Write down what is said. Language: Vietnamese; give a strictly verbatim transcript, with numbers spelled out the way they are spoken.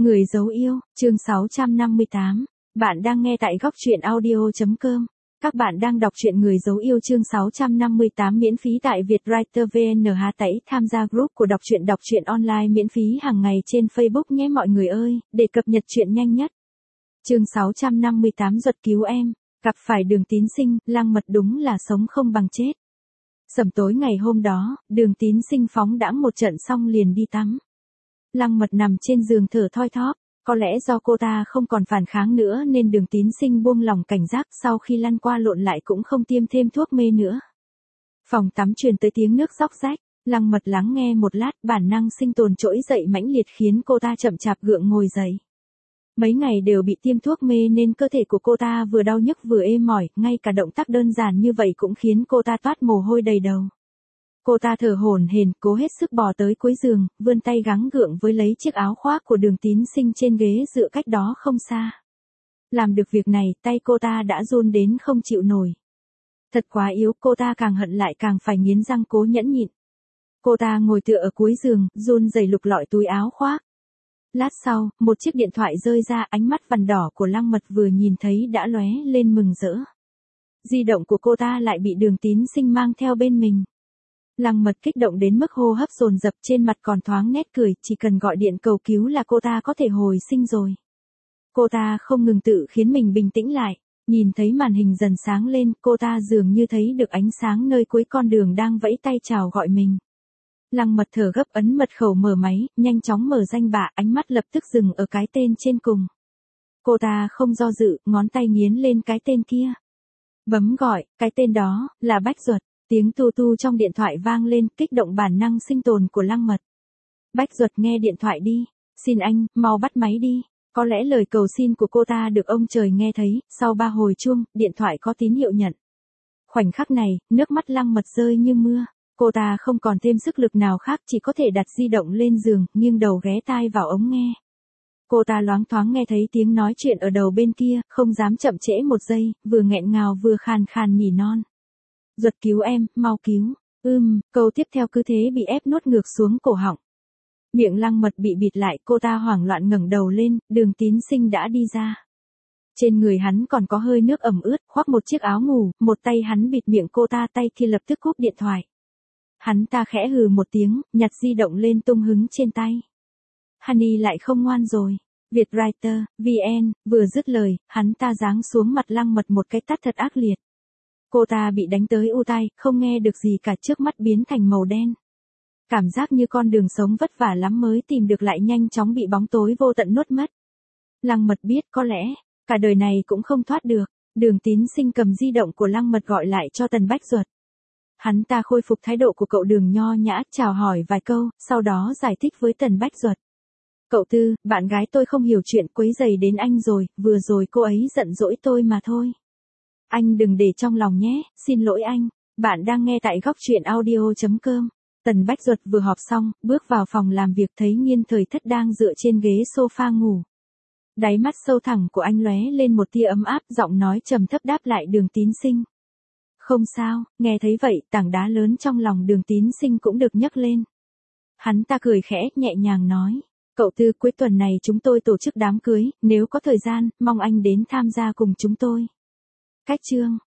Người dấu yêu, chương sáu trăm năm mươi tám. Bạn đang nghe tại góc truyện audio chấm com. Các bạn đang đọc truyện Người dấu yêu chương sáu trăm năm mươi tám miễn phí tại Vietwriter vê en. Hà Tẩy tham gia group của đọc truyện đọc truyện online miễn phí hàng ngày trên Facebook nhé mọi người ơi, để cập nhật truyện nhanh nhất. Chương sáu trăm năm mươi tám Duật cứu em, gặp phải Đường Tín Sinh, Lăng Mật đúng là sống không bằng chết. Sẩm tối ngày hôm đó, Đường Tín Sinh phóng đãng một trận xong liền đi tắm. Lăng Mật nằm trên giường thở thoi thóp, có lẽ do cô ta không còn phản kháng nữa nên Đường Tín Sinh buông lòng cảnh giác, sau khi lăn qua lộn lại cũng không tiêm thêm thuốc mê nữa. Phòng tắm truyền tới tiếng nước róc rách, Lăng Mật lắng nghe một lát, bản năng sinh tồn trỗi dậy mãnh liệt khiến cô ta chậm chạp gượng ngồi dậy. Mấy ngày đều bị tiêm thuốc mê nên cơ thể của cô ta vừa đau nhức vừa ê mỏi, ngay cả động tác đơn giản như vậy cũng khiến cô ta toát mồ hôi đầy đầu. Cô ta thở hổn hển, cố hết sức bò tới cuối giường, vươn tay gắng gượng với lấy chiếc áo khoác của Đường Tín Sinh trên ghế dựa cách đó không xa. Làm được việc này, tay cô ta đã run đến không chịu nổi. Thật quá yếu, cô ta càng hận lại càng phải nghiến răng cố nhẫn nhịn. Cô ta ngồi tựa ở cuối giường, run rẩy lục lọi túi áo khoác. Lát sau, một chiếc điện thoại rơi ra, ánh mắt vằn đỏ của Lăng Mật vừa nhìn thấy đã lóe lên mừng rỡ. Di động của cô ta lại bị Đường Tín Sinh mang theo bên mình. Lăng Mật kích động đến mức hô hấp dồn dập, trên mặt còn thoáng nét cười, chỉ cần gọi điện cầu cứu là cô ta có thể hồi sinh rồi. Cô ta không ngừng tự khiến mình bình tĩnh lại, nhìn thấy màn hình dần sáng lên, cô ta dường như thấy được ánh sáng nơi cuối con đường đang vẫy tay chào gọi mình. Lăng Mật thở gấp ấn mật khẩu mở máy, nhanh chóng mở danh bạ, ánh mắt lập tức dừng ở cái tên trên cùng. Cô ta không do dự, ngón tay nghiến lên cái tên kia. Bấm gọi, cái tên đó là Bách Duật. Tiếng tu tu trong điện thoại vang lên, kích động bản năng sinh tồn của Lăng Mật. Bách Duật nghe điện thoại đi. Xin anh, mau bắt máy đi. Có lẽ lời cầu xin của cô ta được ông trời nghe thấy, sau ba hồi chuông, điện thoại có tín hiệu nhận. Khoảnh khắc này, nước mắt Lăng Mật rơi như mưa. Cô ta không còn thêm sức lực nào khác, chỉ có thể đặt di động lên giường, nghiêng đầu ghé tai vào ống nghe. Cô ta loáng thoáng nghe thấy tiếng nói chuyện ở đầu bên kia, không dám chậm trễ một giây, vừa nghẹn ngào vừa khàn khàn nỉ non. Duật cứu em, mau cứu. Ưm, câu tiếp theo cứ thế bị ép nuốt ngược xuống cổ họng. Miệng Lăng Mật bị bịt lại, cô ta hoảng loạn ngẩng đầu lên, Đường Tín Sinh đã đi ra. Trên người hắn còn có hơi nước ẩm ướt, khoác một chiếc áo ngủ, một tay hắn bịt miệng cô ta, tay kia lập tức cúp điện thoại. Hắn ta khẽ hừ một tiếng, nhặt di động lên tung hứng trên tay. Honey lại không ngoan rồi. Vietwriter, vê en, vừa dứt lời, hắn ta giáng xuống mặt Lăng Mật một cái tát thật ác liệt. Cô ta bị đánh tới u tai, không nghe được gì cả, trước mắt biến thành màu đen. Cảm giác như con đường sống vất vả lắm mới tìm được lại nhanh chóng bị bóng tối vô tận nuốt mất. Lăng Mật biết có lẽ, cả đời này cũng không thoát được. Đường Tín Sinh cầm di động của Lăng Mật gọi lại cho Tần Bách Duật. Hắn ta khôi phục thái độ của cậu Đường nho nhã, chào hỏi vài câu, sau đó giải thích với Tần Bách Duật. Cậu Tư, bạn gái tôi không hiểu chuyện, quấy rầy đến anh rồi, vừa rồi cô ấy giận dỗi tôi mà thôi. Anh đừng để trong lòng nhé, xin lỗi anh. Bạn đang nghe tại góc truyện audio chấm com. Tần Bách Duật vừa họp xong, bước vào phòng làm việc thấy Nghiên Thời Thất đang dựa trên ghế sofa ngủ. Đáy mắt sâu thẳm của anh lóe lên một tia ấm áp, giọng nói trầm thấp đáp lại Đường Tín Sinh. Không sao, nghe thấy vậy, tảng đá lớn trong lòng Đường Tín Sinh cũng được nhấc lên. Hắn ta cười khẽ, nhẹ nhàng nói. Cậu Tư, cuối tuần này chúng tôi tổ chức đám cưới, nếu có thời gian, mong anh đến tham gia cùng chúng tôi. Cách chương.